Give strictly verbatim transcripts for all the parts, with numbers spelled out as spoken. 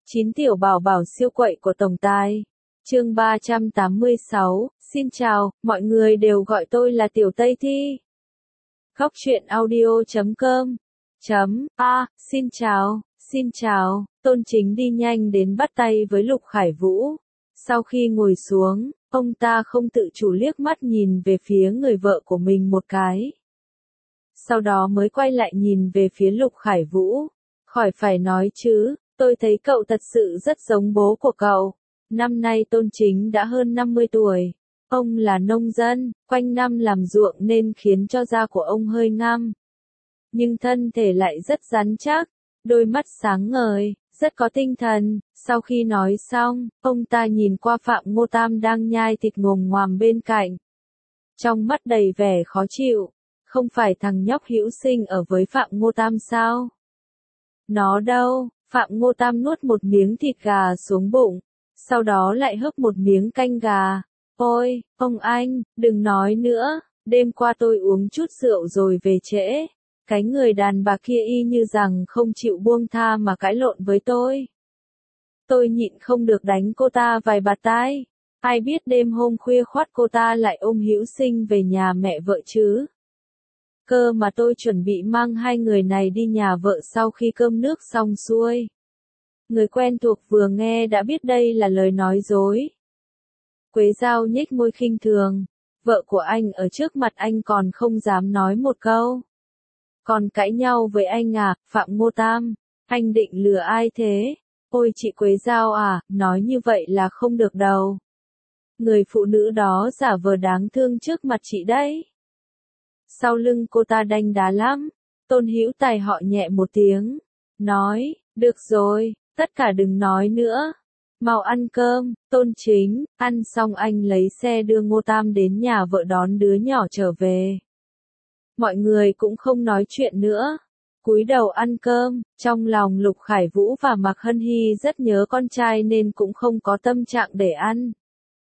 Chín tiểu bảo bảo siêu quậy của tổng tài. Chương ba trăm tám mươi sáu, xin chào, mọi người đều gọi tôi là Tiểu Tây Thi. Góc truyện audio chấm com. Chấm, a, xin chào, xin chào, Tôn Chính đi nhanh đến bắt tay với Lục Khải Vũ. Sau khi ngồi xuống, ông ta không tự chủ liếc mắt nhìn về phía người vợ của mình một cái. Sau đó mới quay lại nhìn về phía Lục Khải Vũ. Khỏi phải nói chứ, tôi thấy cậu thật sự rất giống bố của cậu. Năm nay Tôn Chính đã hơn năm mươi tuổi. Ông là nông dân, quanh năm làm ruộng nên khiến cho da của ông hơi ngăm. Nhưng thân thể lại rất rắn chắc, đôi mắt sáng ngời, rất có tinh thần. Sau khi nói xong, ông ta nhìn qua Phạm Ngô Tam đang nhai thịt ngồm ngoàm bên cạnh. Trong mắt đầy vẻ khó chịu, không phải thằng nhóc Hữu Sinh ở với Phạm Ngô Tam sao? Nó đâu? Phạm Ngô Tam nuốt một miếng thịt gà xuống bụng, sau đó lại hớp một miếng canh gà. Ôi, ông anh, đừng nói nữa, đêm qua tôi uống chút rượu rồi về trễ. Cái người đàn bà kia y như rằng không chịu buông tha mà cãi lộn với tôi. Tôi nhịn không được đánh cô ta vài bạt tai. Ai biết đêm hôm khuya khoắt cô ta lại ôm Hữu Sinh về nhà mẹ vợ chứ. Cơ mà tôi chuẩn bị mang hai người này đi nhà vợ sau khi cơm nước xong xuôi. Người quen thuộc vừa nghe đã biết đây là lời nói dối. Quế Giao nhếch môi khinh thường, vợ của anh ở trước mặt anh còn không dám nói một câu. Còn cãi nhau với anh à, Phạm Ngô Tam, anh định lừa ai thế? Ôi chị Quế Giao à, nói như vậy là không được đâu. Người phụ nữ đó giả vờ đáng thương trước mặt chị đấy. Sau lưng cô ta đanh đá lắm. Tôn Hữu Tài họ nhẹ một tiếng, nói, được rồi, tất cả đừng nói nữa. Mau ăn cơm. Tôn Chính, ăn xong anh lấy xe đưa Ngô Tam đến nhà vợ đón đứa nhỏ trở về. Mọi người cũng không nói chuyện nữa, cúi đầu ăn cơm. Trong lòng Lục Khải Vũ và Mạc Hân Hy rất nhớ con trai nên cũng không có tâm trạng để ăn.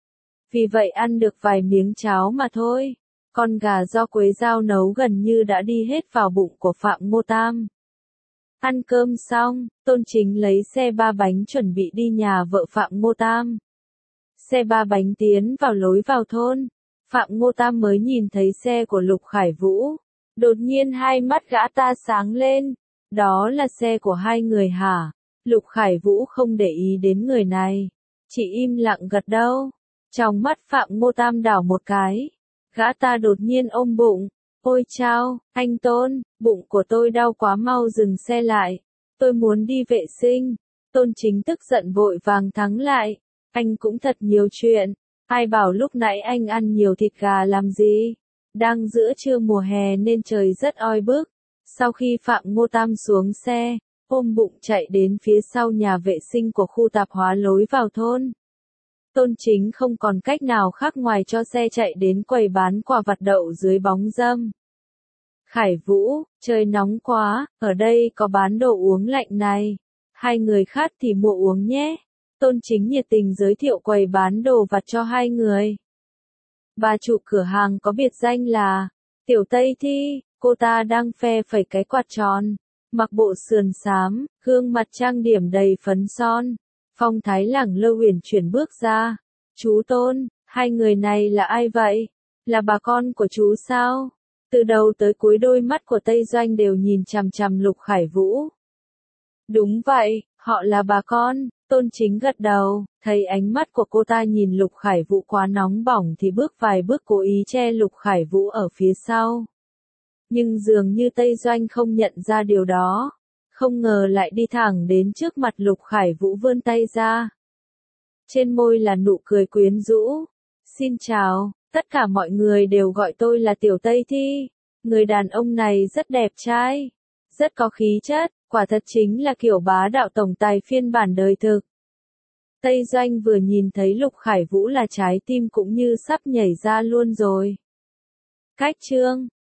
Vì vậy ăn được vài miếng cháo mà thôi. Con gà do Quế Giao nấu gần như đã đi hết vào bụng của Phạm Ngô Tam. Ăn cơm xong, Tôn Chính lấy xe ba bánh chuẩn bị đi nhà vợ Phạm Ngô Tam. Xe ba bánh tiến vào lối vào thôn. Phạm Ngô Tam mới nhìn thấy xe của Lục Khải Vũ. Đột nhiên hai mắt gã ta sáng lên. Đó là xe của hai người hả? Lục Khải Vũ không để ý đến người này. Chỉ im lặng gật đầu. Trong mắt Phạm Ngô Tam đảo một cái. Gã ta đột nhiên ôm bụng. Ôi chao, anh Tôn, bụng của tôi đau quá, mau dừng xe lại. Tôi muốn đi vệ sinh. Tôn Chính tức giận vội vàng thắng lại. Anh cũng thật nhiều chuyện. Ai bảo lúc nãy anh ăn nhiều thịt gà làm gì? Đang giữa trưa mùa hè nên trời rất oi bức. Sau khi Phạm Ngô Tam xuống xe, ôm bụng chạy đến phía sau nhà vệ sinh của khu tạp hóa lối vào thôn. Tôn Chính không còn cách nào khác ngoài cho xe chạy đến quầy bán quả vặt đậu dưới bóng râm. Khải Vũ, trời nóng quá, ở đây có bán đồ uống lạnh này. Hai người khát thì mua uống nhé. Tôn Chính nhiệt tình giới thiệu quầy bán đồ vặt cho hai người. Bà chủ cửa hàng có biệt danh là Tiểu Tây Thi, cô ta đang phe phẩy cái quạt tròn, mặc bộ sườn xám, gương mặt trang điểm đầy phấn son. Phong thái lẳng lơ uyển chuyển bước ra. Chú Tôn, hai người này là ai vậy? Là bà con của chú sao? Từ đầu tới cuối đôi mắt của Tây Doanh đều nhìn chằm chằm Lục Khải Vũ. Đúng vậy, họ là bà con. Tôn Chính gật đầu, thấy ánh mắt của cô ta nhìn Lục Khải Vũ quá nóng bỏng thì bước vài bước cố ý che Lục Khải Vũ ở phía sau. Nhưng dường như Tây Doanh không nhận ra điều đó. Không ngờ lại đi thẳng đến trước mặt Lục Khải Vũ vươn tay ra. Trên môi là nụ cười quyến rũ. Xin chào, tất cả mọi người đều gọi tôi là Tiểu Tây Thi. Người đàn ông này rất đẹp trai, rất có khí chất, quả thật chính là kiểu bá đạo tổng tài phiên bản đời thực. Tây Doanh vừa nhìn thấy Lục Khải Vũ là trái tim cũng như sắp nhảy ra luôn rồi. Cách chương